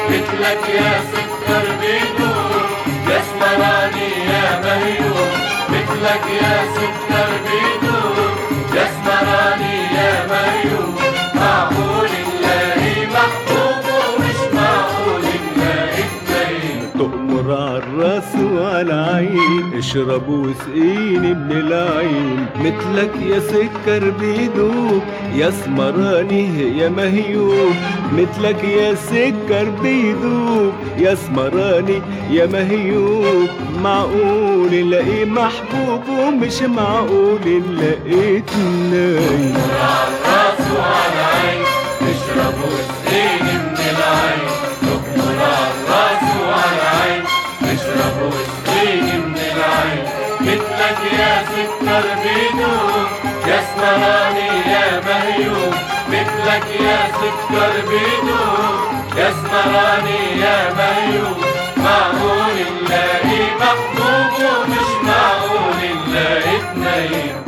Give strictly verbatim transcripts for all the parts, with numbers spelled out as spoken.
مثلك يا سكر بيدوب يا اسمراني يا مهيوب، مثلك يا سكر بيدوب يا اسمراني يا مهيوب. معقول نلاقي محبوب ومش معقول نلاقي اثنين. تؤمر عالراس وعالعين، اشرب واسقيني من العين. مثلك يا سكر بيدوب يا اسمراني يا مهيوب، مثلك يا سكر بيدوب يا اسمراني يا مهيوب. معقول نلاقي محبوب ومش معقول نلاقي اتنين. عالراس وعالعين اشرب واسقيني من العين. تؤمر عالراس وعالعين اشرب واسقيني من العين. مثلك يا سكر بيدوب يا اسمراني يا مهيوب، مثلك يا سكر بيدوب يا اسمراني يا مهيوب. معقول نلاقي محبوب ومش معقول نلاقي اتنين.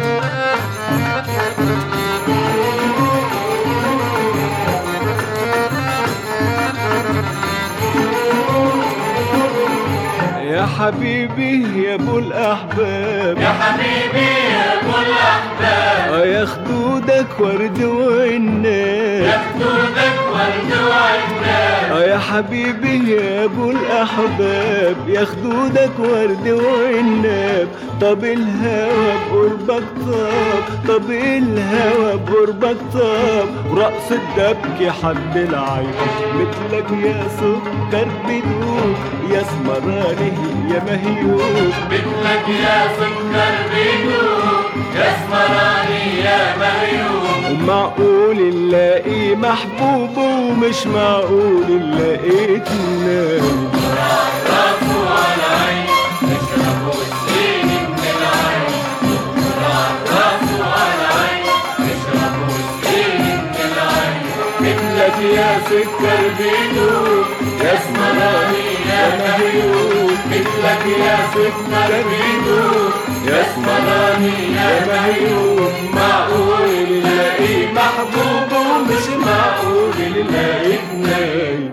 يا حبيبي يا ابو الاحباب، يا حبيبي يا ابو الاحباب، اه يا خدودك ورد وعناب، يا خدودك ورد وعناب. اه يا حبيبي يا ابو الاحباب، يا خدودك ورد وعناب. طب الهوى بقربك طاب، طب الهوى بقربك طاب، ورقص الدبكي حد العين. مثلك يا سكر بيدوب يا اسمراني يا مهيوب، مثلك يا سكر بيدوب يا اسمراني يا مهيوب. ومعقول نلاقي محبوب ومش معقول نلاقي اتنين. عالراس وعالعين اشرب واسقيني من العين. عالراس وعالعين اشرب واسقيني من العين. مثلك يا سكر بيدوب يا اسمراني يا مهيوب، مثلك يا سكر بيدوب يا اسمراني يا مهيوب. معقول نلاقي محبوب ومش معقول نلاقي اتنين.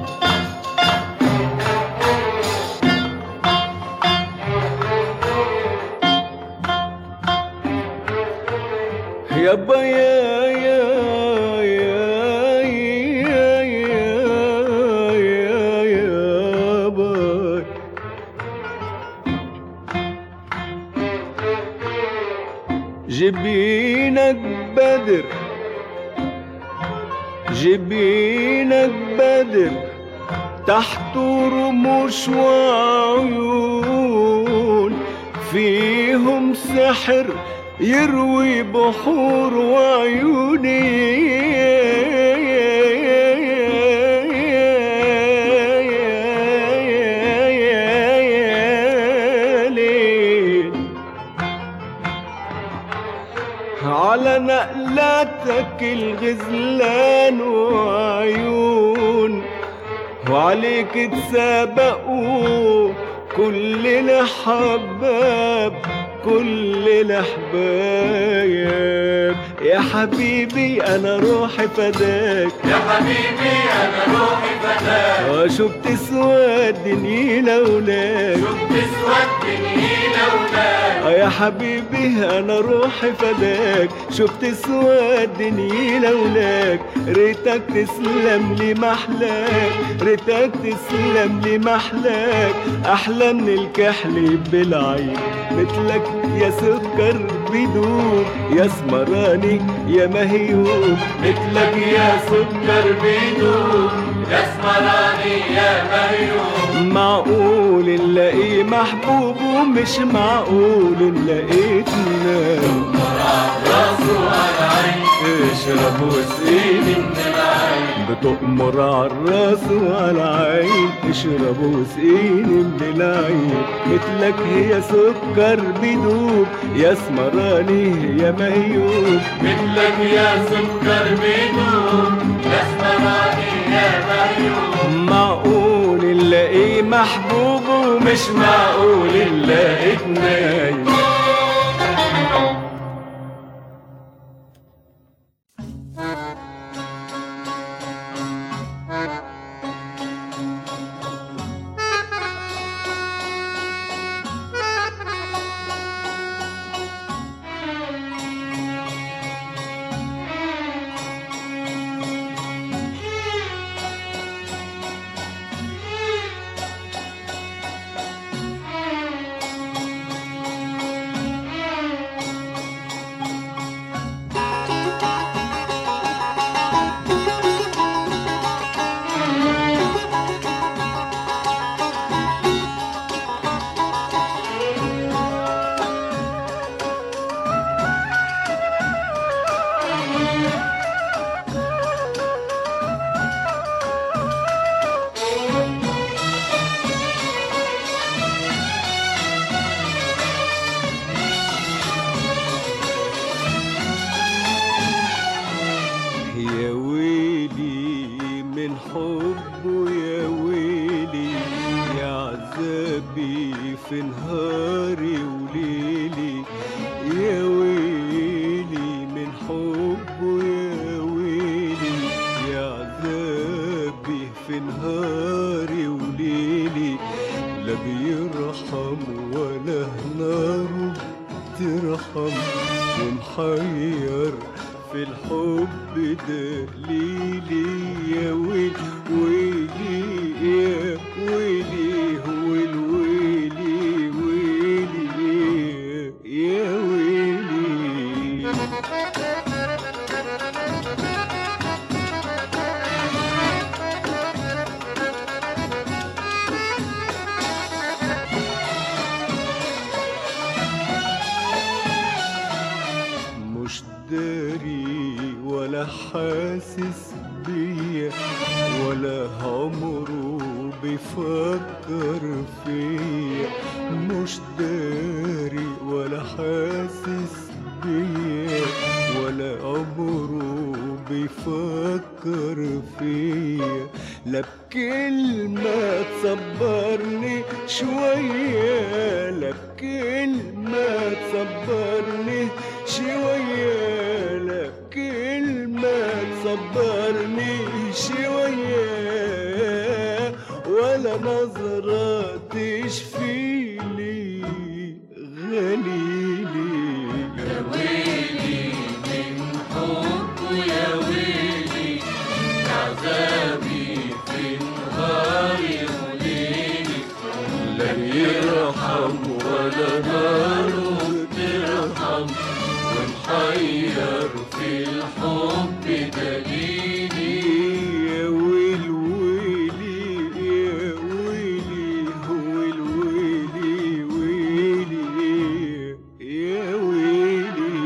يابا يا يا يا يا يا يا يابا، جبينك بدر جبينك بدر، تحت رموش وعيون، فيهم سحر يروي بحور وعيوني. على نقلاتك الغزلان وعيون، وعليك تسابقوا كل الحباب كل الأحباب. يا حبيبي أنا روحي فداك، يا حبيبي أنا روحي فداك. وشفت سواد دنيا لولاك، شفت سواد دنيا لولاك. يا حبيبي أنا روحي فداك، شفت سواد دنيا لولاك. ريتك تسلم لي محلاك، ريتك تسلم لي محلاك. أحلى من الكحل بالعين، مثلك يا سكر بيدوب يا اسمراني يا مهيوب. مثلك يا سكر بيدوب يا اسمراني يا مهيوب. معقول نلاقي محبوب ومش معقول نلاقي اتنين. عالراس وعالعين اشرب واسقيني من العين. بتؤمر عالراس وعالعين اشرب واسقيني من العين. مثلك هي سكر بيدوب يا اسمراني يا مهيوب. مثلك يا سكر بيدوب يا اسمراني يا مهيوب. معقول نلاقي محبوب ومش معقول نلاقي اتنين. حبه يا ويلي، يا عذابي في نهاري وليلي، يا ويلي من حبه يا ويلي، يا عذابي في نهاري وليلي، لا بيرحم ولا ناره ترحم، ومحير في الحب دليلي، يا ويلي ويلي يا ويلي هو الويلي ويلي يا ويلي. مش داري ولا حاسس بيا، ولا عمره بيفكر فيا، مش داري ولا حاسس بيا، ولا عمره بيفكر فيا، لا بكلمة تصبرني شوية، لا بكلمة تصبرني شوية، لا بكلمة تصبرني شوية، ولا نظرة تشفيلي غليلي. يا ويلي من حبه يا ويلي، عذابي في نهاري وليلي، لا يرحم ولا ناره ترحم، ومحير في الحب دليلي، يا ويل ويلي يا ويلي هو الويلي ويلي يا ويلي.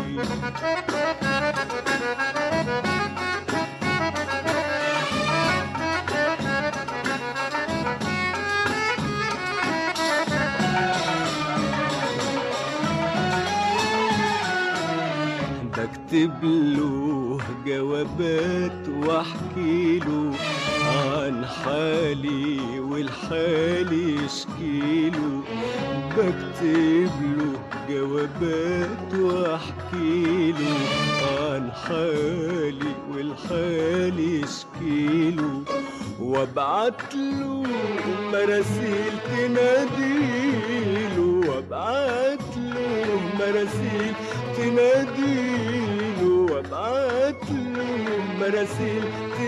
بكتب له جوابات واحكي له عن حالي والحالي يشكيله، بكتب له جوابات واحكي له عن حالي والحالي يشكيله، وابعت له مراسيل تناديله، وابعت له مراسيل تناديله، وابعت له مراسيل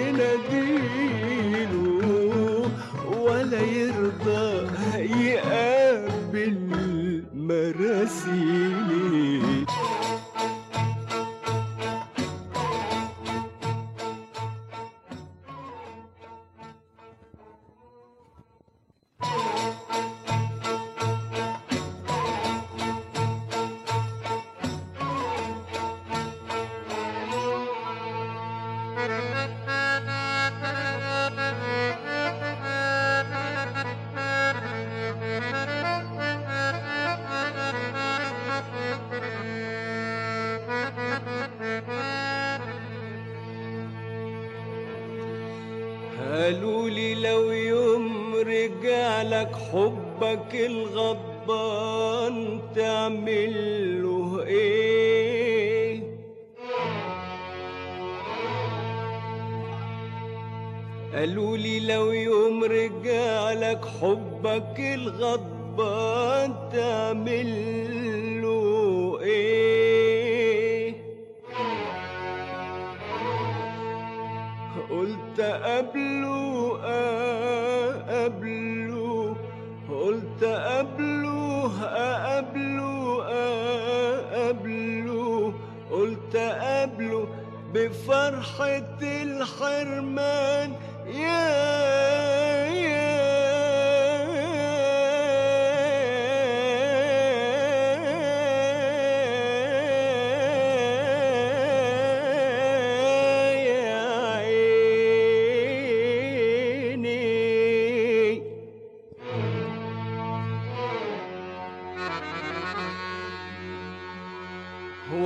تناديله، ولا يرضى يقابل مراسيلي. قالولي لو يوم رجعلك حبك الغضبان تعمل له ايه، قالولي لو يوم رجعلك حبك الغضبان تعمل له ايه، قلت قبله أقبله، قلت قبله أقبله أقبله، قلت قبله بفرحة الحرمان يا يا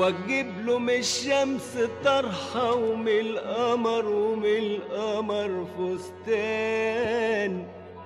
واجيب له من الشمس طرحة ومن القمر ومن القمر فستان.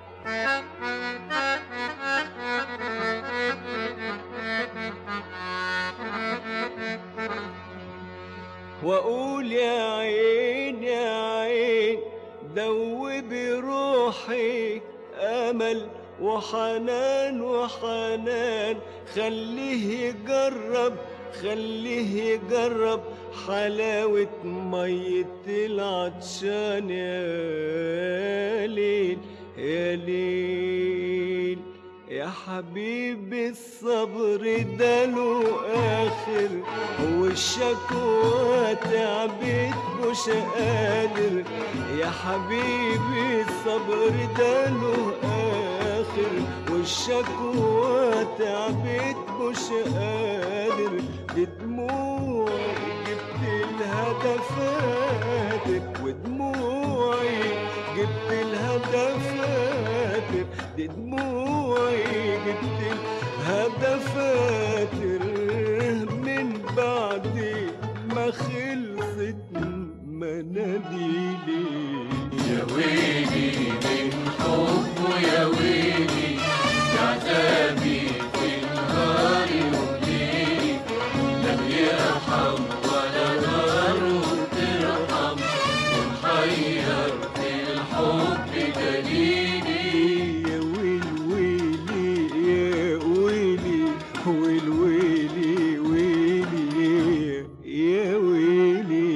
واقول يا عين يا عين دوبي روحي امل وحنان وحنان، خليه يجرب خليه يجرب حلاوة مية العطشان. يا ليل يا ليل يا حبيبي الصبر ده له آخر، والشكوى تعبت مش قادر. يا حبيبي الصبر ده له آخر، والشكوى تعبت مش قادر. بدموعي جبت الهدفاتك، ودموعي جبت الهدفاتك، دي دموعي جبت الهدفاتر من بعد ما خلصت مناديلي. يا ويلي من حبه يا ويلي، يا عذابي في النهار وليلي، لا بيرحم ولا ناره ترحم، ومحير في الحب دليلي. يا ويل ويلي يا ويلي ويل ويلي ويلي يا ويلي.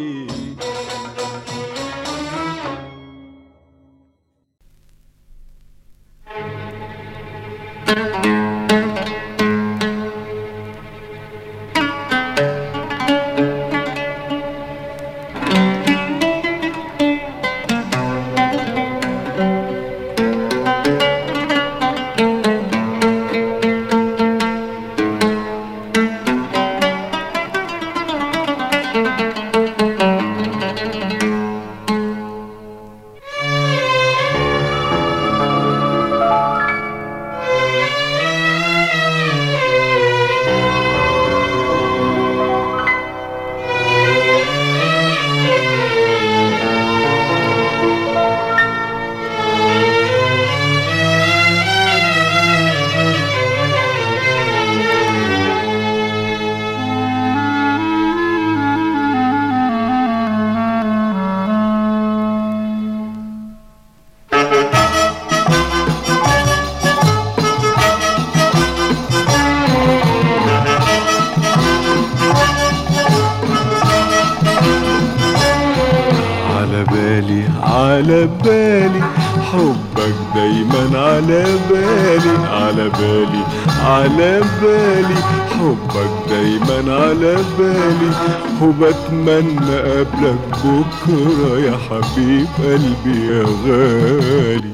على بالي حبك دايما على بالي، على بالي على بالي حبك دايما على بالي، وبتمنى قبلك بكرة يا حبيب قلبي يا غالي.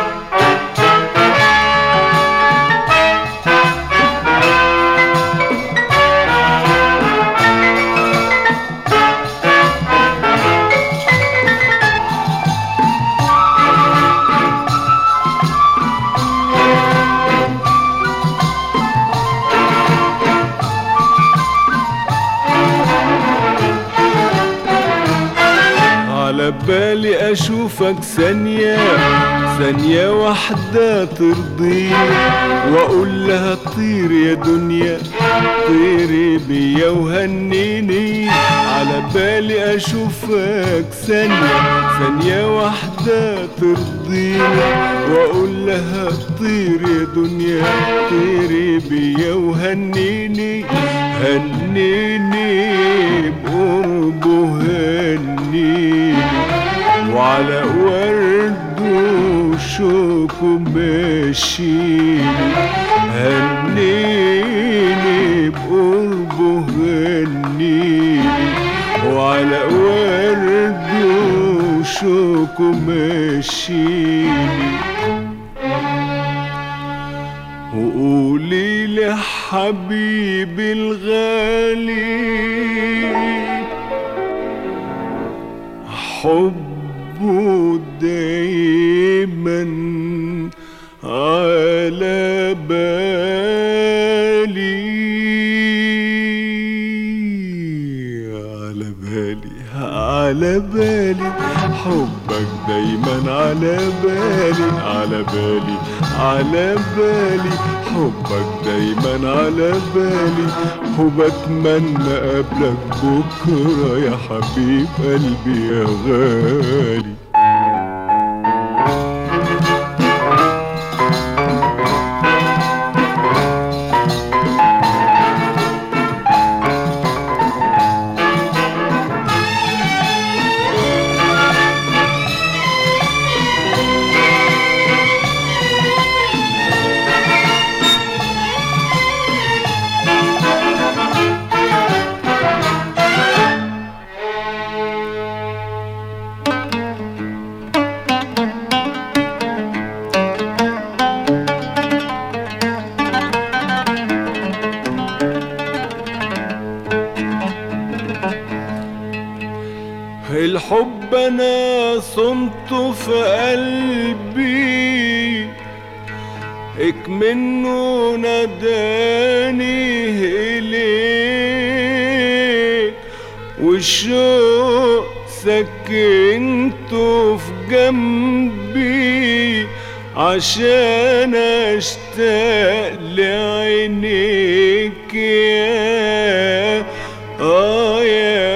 على بالي اشوفك ثانية ثانية واحدة ترضيني، واقول لها طير يا دنيا طيري بيا وهنيني. على بالي اشوفك ثانية ثانية واحدة ترضيني، واقول لها طير يا دنيا طيري بيا وهنيني. هنيني بقربه هنيني، وعلى ورد وشوكه ماشيني. هنيني بقربه هنيني، وعلى ورد وشوكه ماشيني. وقولي لحبيبي الغالي حبه دايما على بالي. على بالي، حبك دايما على بالي، على بالي على بالي، حبك دايما على بالي، وبتمنى قبلك بكرة يا حبيب قلبي يا غالي. الحب انا صنته في قلبي، اكمنه ناداني اليك، والشوق سكنته في جنبي عشان اشتاق لعينيك يا آه يا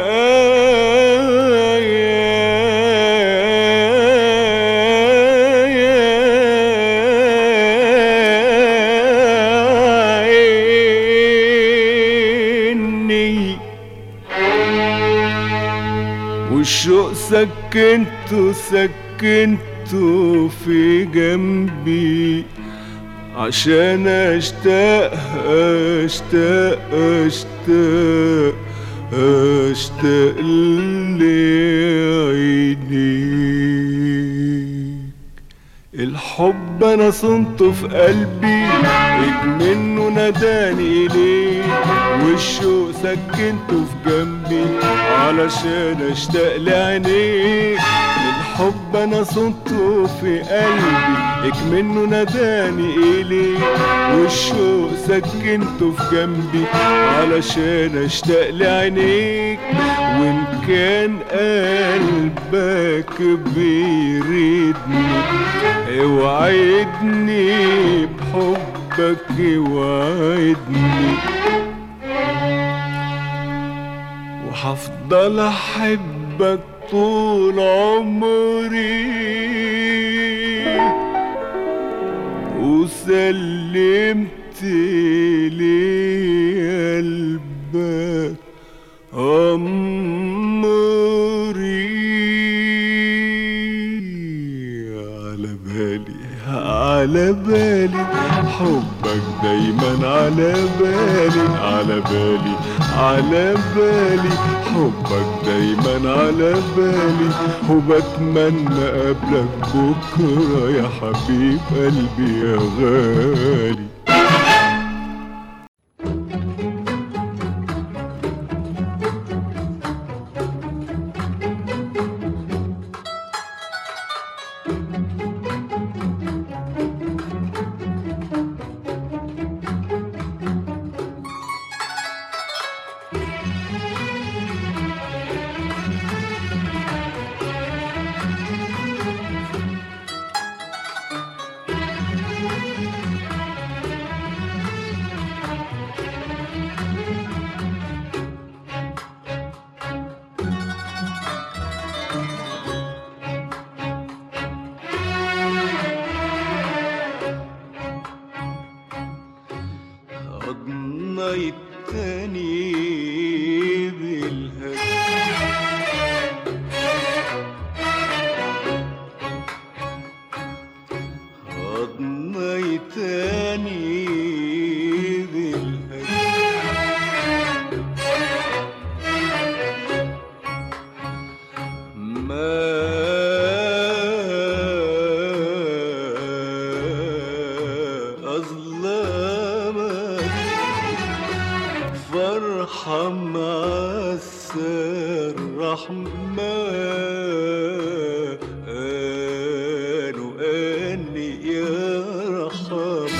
والشوق سكنته سكنته في جنبي عشان اشتاق اشتاق اشتاق اشتاق لعينيك. الحب انا صنته في قلبي، منه ناداني اليك، والشوق سكنته في جنبي علشان اشتاق لعينيك. الحب انا صنته في قلبي، اكمنه ناداني اليك، والشوق سكنته في جنبي علشان اشتاق لعينيك. وان كان قلبك بيريدني اوعدني بحبك، اوعدني وحفضل احبك طول عمري، وسلمت لي قلبك أمري. على بالي على بالي، حبك دايما على بالي، على بالي على بالي، حبك دايما على بالي، وبتمنى قبلك بكرة يا حبيب قلبي يا غالي. ضنيتني بالهجر ضنيتني بالهجر ما أظلمك فرحم عسى الرحمن وأني يا رحمن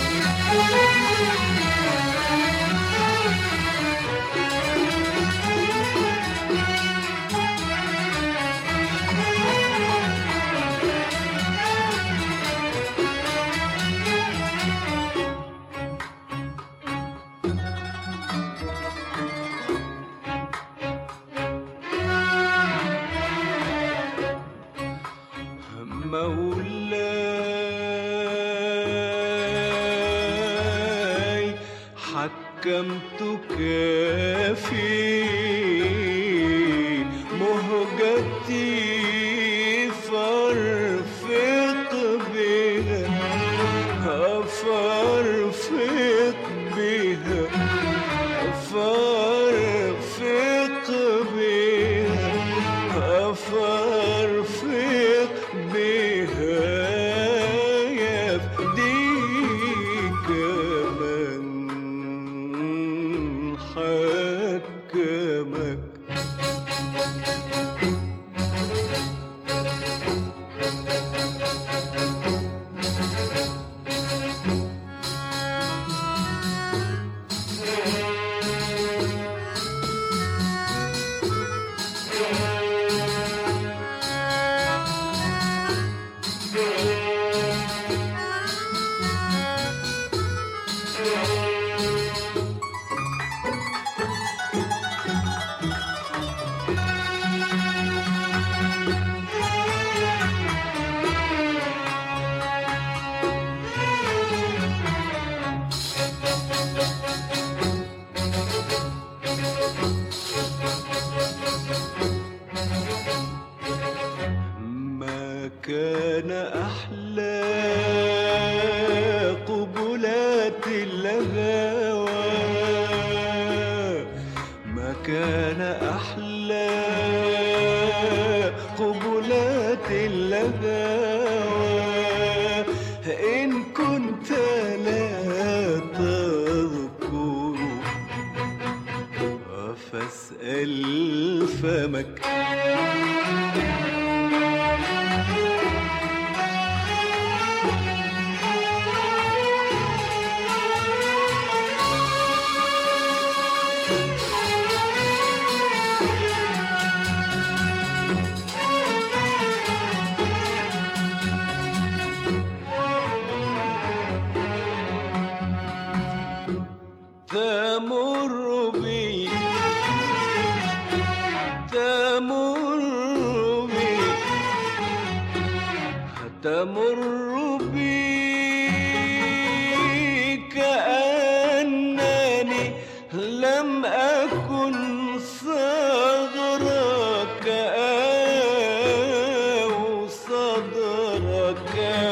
مولاي حكمتك في مهجتي فارفق بها فارفق بها فارفق بها فارفق بها يفديك من حكمك. كان أحلى قبلات الهوى ما كان أحلى قبلات الهوى إن كنت لا تذكر فاسأل فمك. تمر بي تمر بي تمر بي كأنني لم أكن صغرك أو صدرك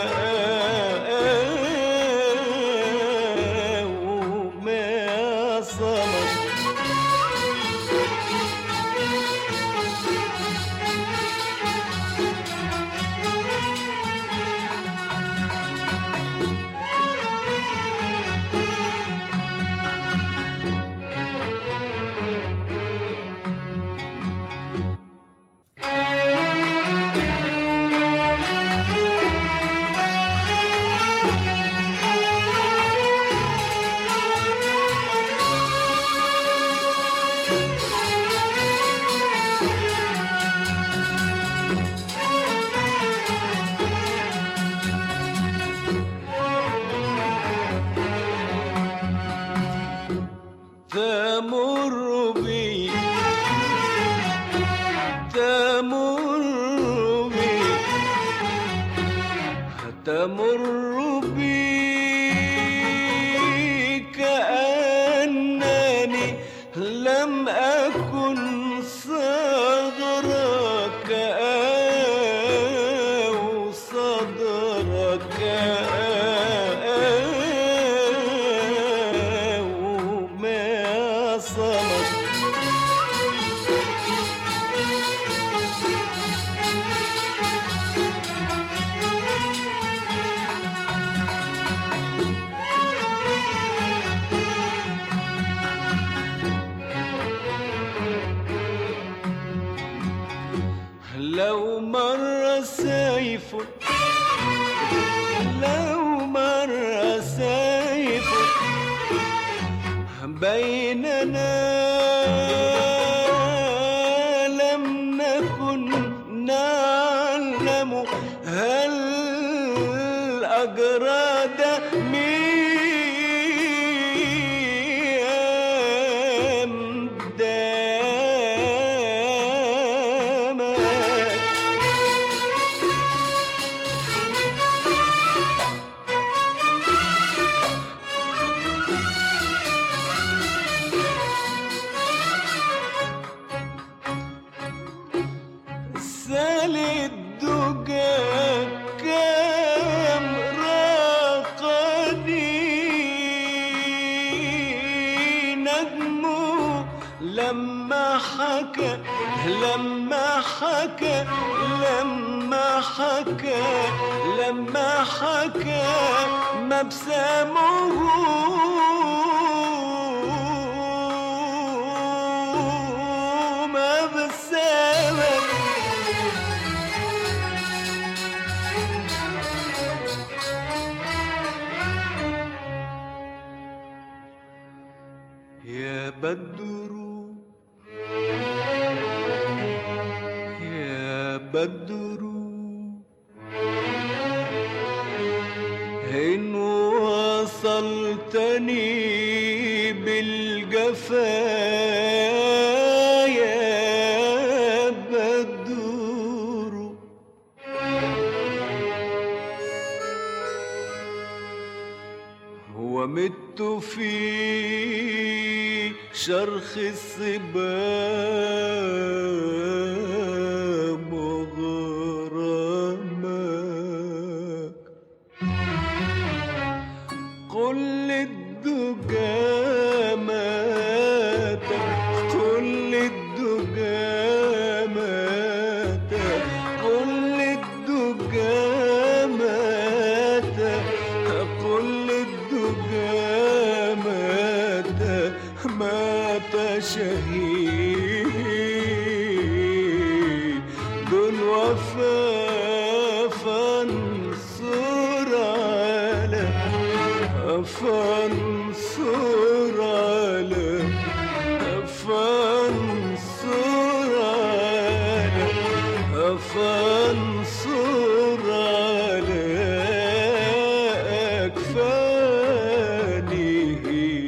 تمر بي تمر بي تمر بي كأنني لم أكن صغرك أو صدرك لو مر سيف لو مر سيف بيننا لم نكن نعلم هل أجراد ميم دامك حكى لما حكى لما حكى مبسمه مبسمك يا بدر يا بدر إن وصلتني بالجفا يا بدر ومت في شرخ الصبا مغرمك قل للدجى ماتك قل للدجى ماتك قل للدجى ماتك قل للدجى ماتك مات شهيد الوفا فانصر على فانصر على فانصر على فانصر على أكفانه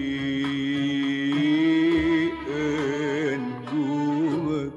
أنجوك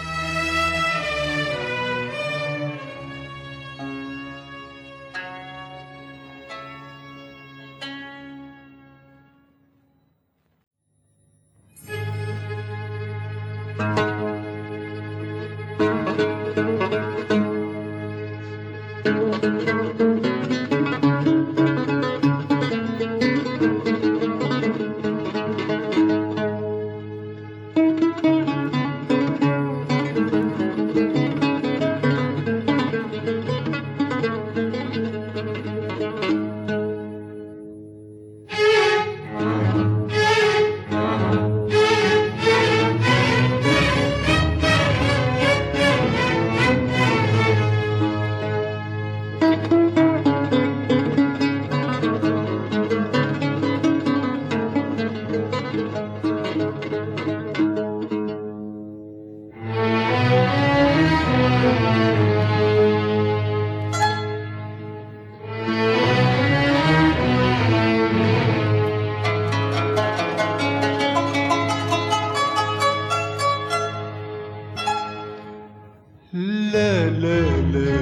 لا لا لا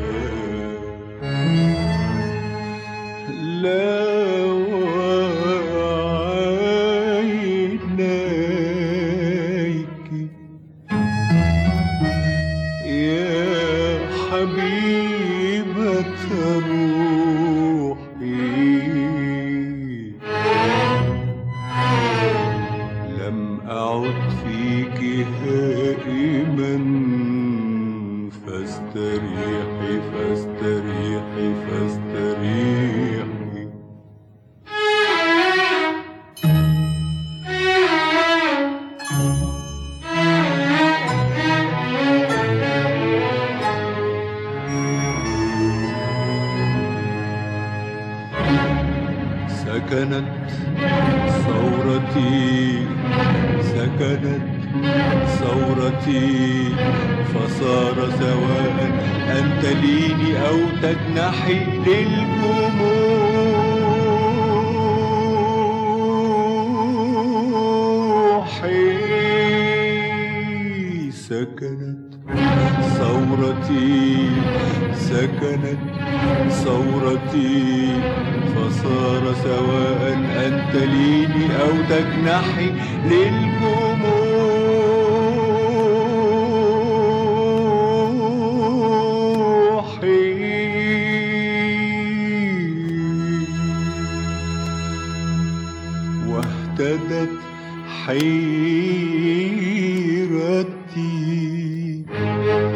لا وعينيك يا حبيبة روحي لم أعد فيك هائما فاستريحي فاستريحي فاستريحي سكنت ثورتي سكنت ثورتي فصار سواء أن تليني أو تجنحي للجموح سكنت ثورتي سكنت ثورتي فصار سواء أن تليني أو تجنحي للجموح واهتدت حيرتي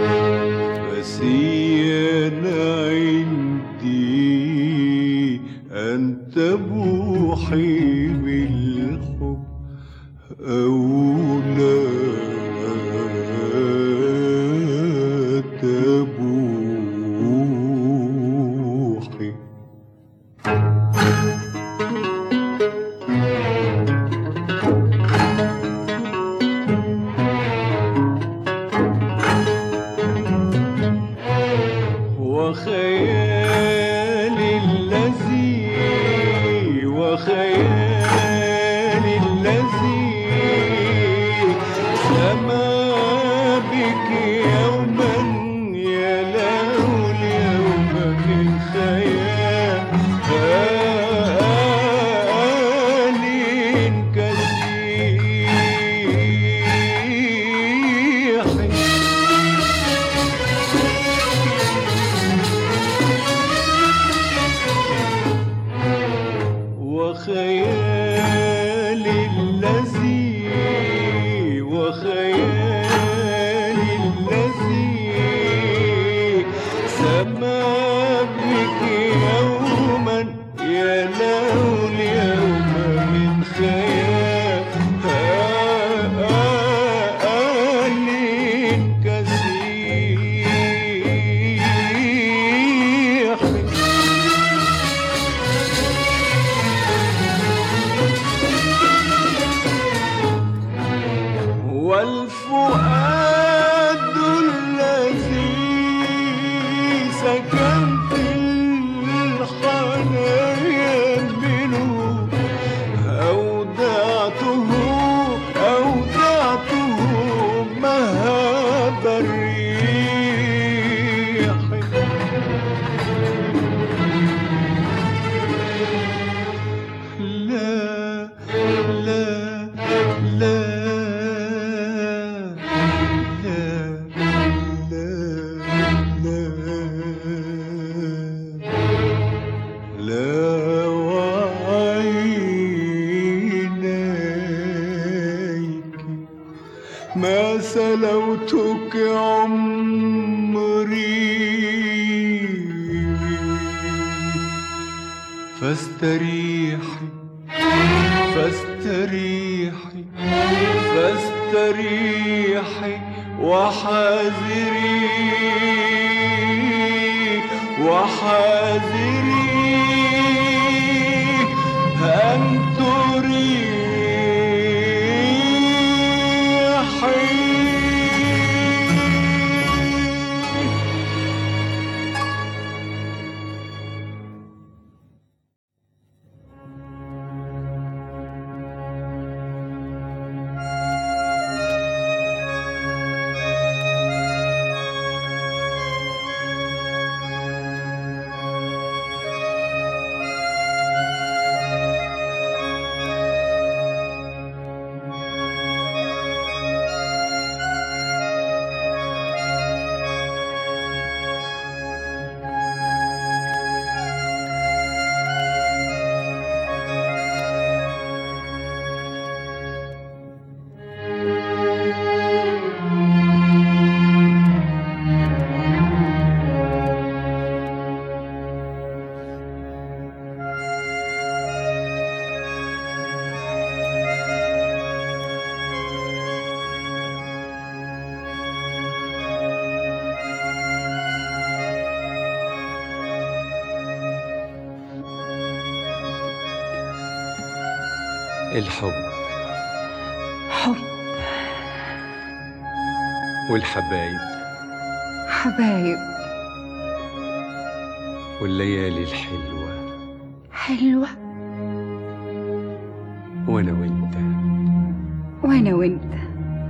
أنت بوحي بالحب أو لا تبوحي. وخيالي الذي وخيالي الذي سما بك يوما يلاه اليوم من خيال كسيح. وخيالي الذي وخيالي الذي سما بك يوما يلاه اليوم من خيال كسيح. والفؤاد الذي سكنت الحنايا منه أودعته أودعته مهاب الريح. لا لا لا ما سلوتك عمري فاستريحي فاستريحي فاستريحي وحاذري وحاذري أن تريحي. الحب حب والحبايب حبايب والليالي الحلوة حلوة وانا وانت وانا وانت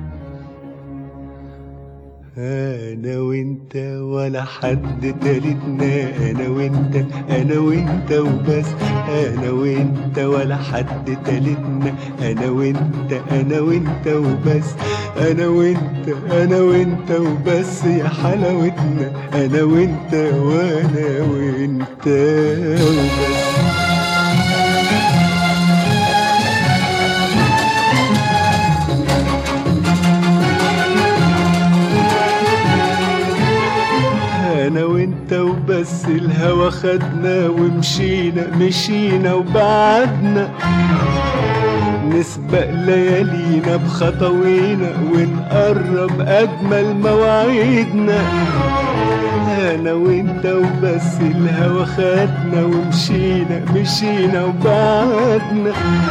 أنا وأنت ولا حد تالتنا. أنا وأنت أنا وأنت وبس. أنا وأنت ولا حد تالتنا. أنا وأنت أنا وأنت وبس. أنا وأنت أنا وأنت وبس يا حلاوتنا. أنا وأنت وأنا وأنت وبس. أنا وأنت وبس وبس الهوى خدنا ومشينا مشينا وبعدنا نسبق ليالينا بخطوينا ونقرب أجمل مواعيدنا أنا وإنت وبس الهوى خدنا ومشينا مشينا وبعدنا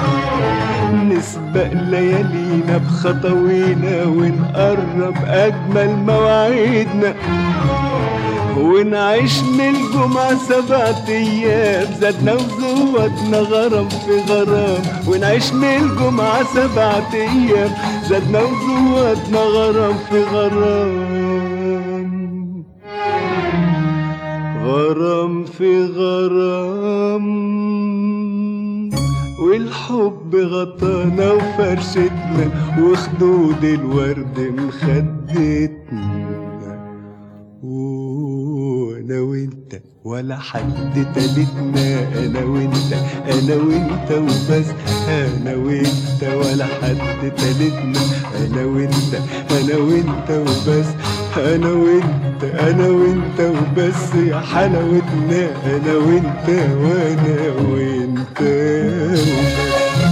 نسبق ليالينا بخطوينا ونقرب أجمل مواعيدنا ونعيش من الجمعة سبعة أيام زادنا وزودنا غرام في غرام ونعيش من الجمعة سبعة أيام زادنا وزودنا غرام في غرام غرام في غرام والحب غطانا وفرشتنا وخدود الورد مخدتنا وانا وانت ولا حد تالتنا انا وانت انا وانت وبس انا وانت ولا حد تالتنا انا وانت انا وانت وبس انا وانت انا وانت وبس يا حلاوتنا انا وانت وانا وانت وبس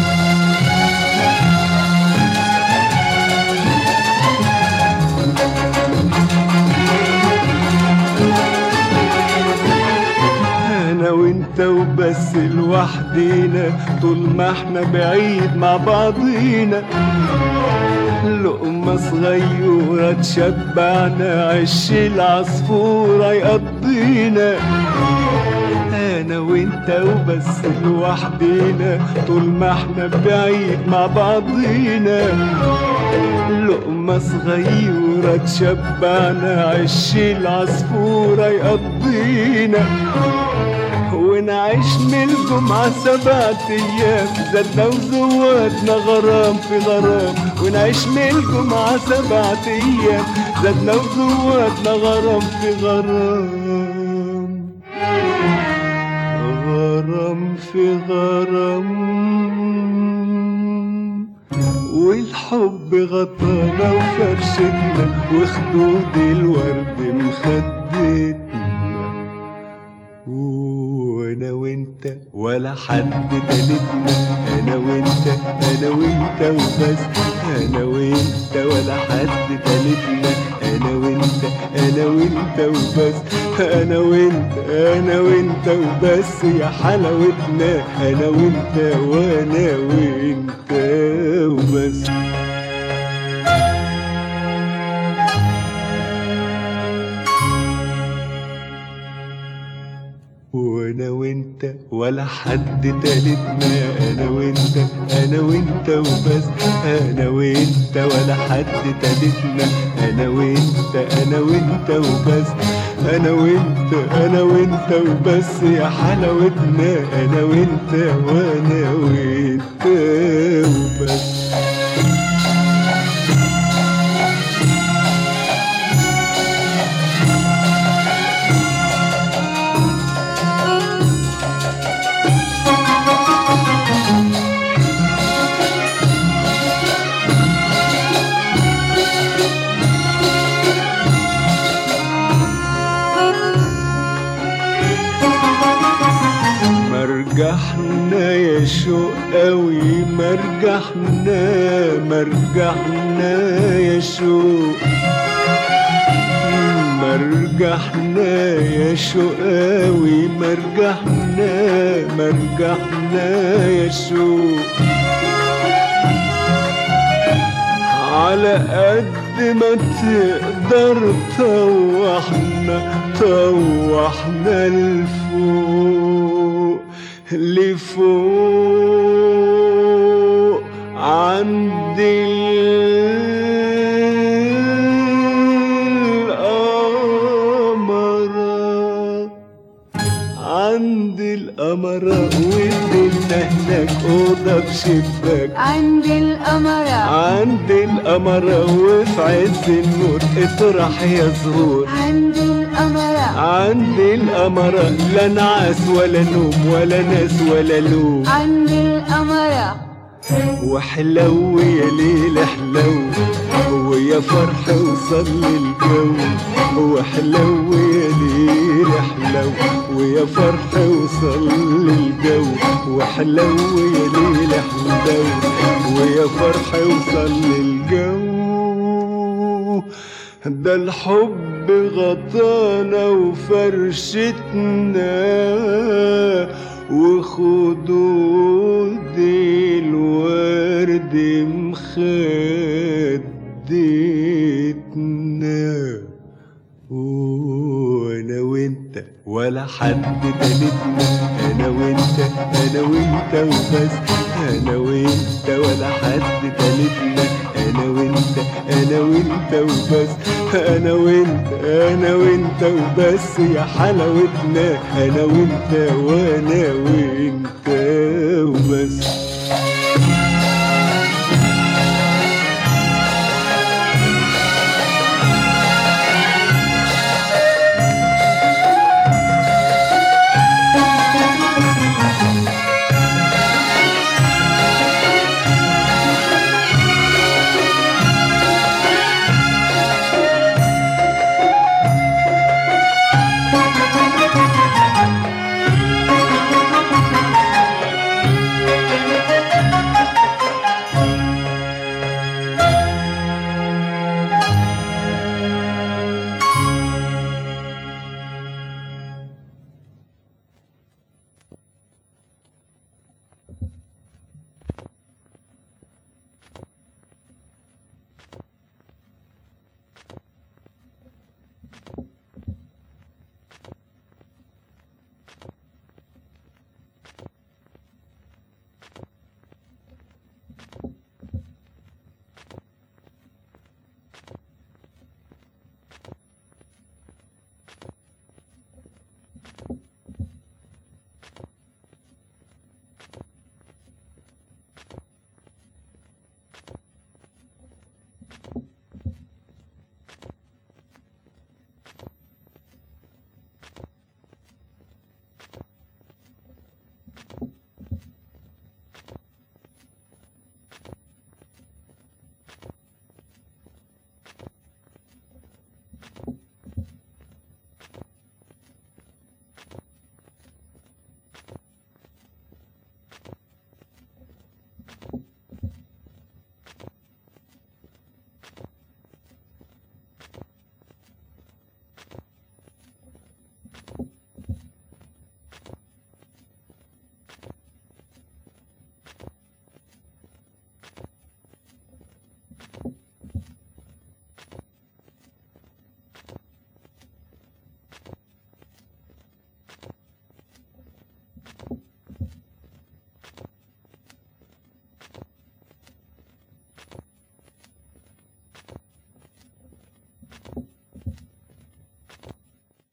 انا وانت وبس لوحدينا طول ما احنا بعيد مع بعضينا لقمة صغيرة تشبعنا عش العصفورة يقضينا انا وانت وبس لوحدينا طول ما احنا بعيد مع بعضينا لقمة صغيرة تشبعنا عش العصفورة يقضينا ونعيش من الجمعة سبعة أيام زادنا وزودنا غرام في غرام ونعيش من الجمعة سبعة أيام زادنا وزودنا غرام في غرام غرام في غرام والحب غطانا وفرشتنا وخدود الورد مخدتنا وانا وانت ولا حد تالتنا انا وانت انا وانت وبس انا وانت ولا حد تالتنا انا وانت انا وانت وبس انا وانت انا وانت وبس يا حلاوتنا انا وانت وانا وانت وبس وانا وانت ولا حد تالتنا انا وانت انا وانت وبس انا وانت ولا حد تالتنا انا وانت انا وانت وبس انا وانت انا وانت وبس يا حلاوتنا انا وانت وانا وانت وبس مرجحنا يا شوق قوي مرجحنا مرجحنا يا شوق مرجحنا يا شوق قوي مرجحنا مرجحنا يا شوق على قد ما تقدر طوحنا طوحنا لفوق لفوق عند القمرة عند القمرة ودلنا هناك أوضة بشباك عند القمرة عند القمرة وفي عز النور اطرح يا زهور عند القمرة عند القمرة لا نعاس ولا نوم ولا ناس ولا لوم عند القمرة وحلو يا ليل حلو ويا فرح وصل الجو وحلو يا ليل حلو ويا فرح وصل الجو وحلو يا ليل حلو ويا فرح وصل الجو ده الحب غطانا وفرشتنا وخدود الورد مخدتنا وانا وانت ولا حد تالتنا انا وانت انا وانت وبس انا وانت ولا حد تالتنا انا وانت انا وانت وبس انا وانت انا وانت وبس يا حلاوتنا انا وانت وانا وانت وبس